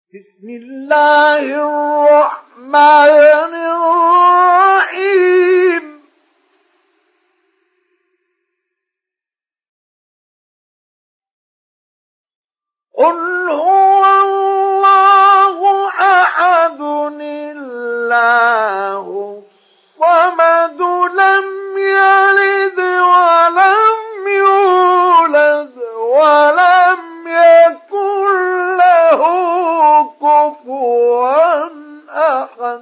بسم الله الرحمن الرحيم قل هو الله أحد الله الصمد لم يلد ولم يولد ولم يكن له كفوا أحد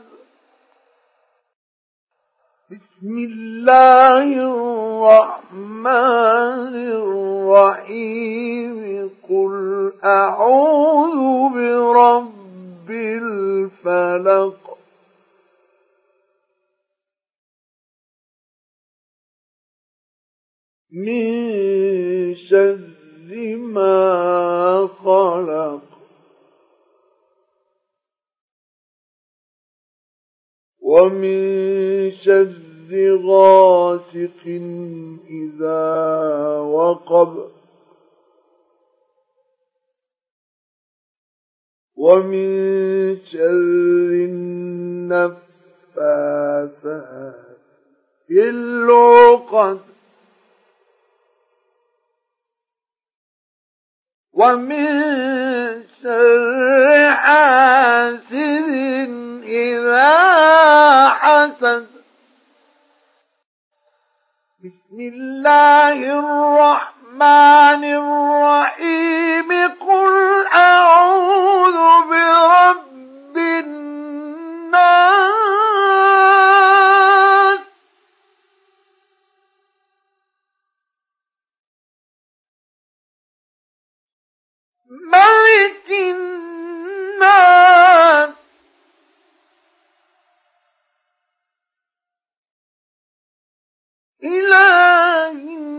بسم الله الرحمن الرحيم قل أعوذ برب الفلق من شر ما خلق ومن شر غاسق إذا وقب ومن شر النفاثات في العقد ومن شر حاسد إذا حسد بسم الله الرحمن الرحيم قل أعوذ برب الناس ملك الناس إله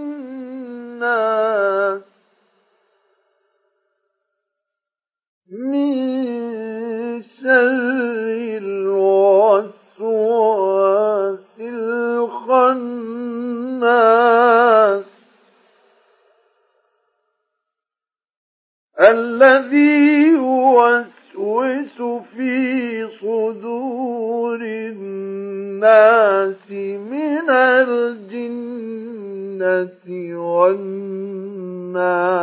الناس من شر الوسواس الخناس الذي يوسوس في صدور الناس من الجنة والناس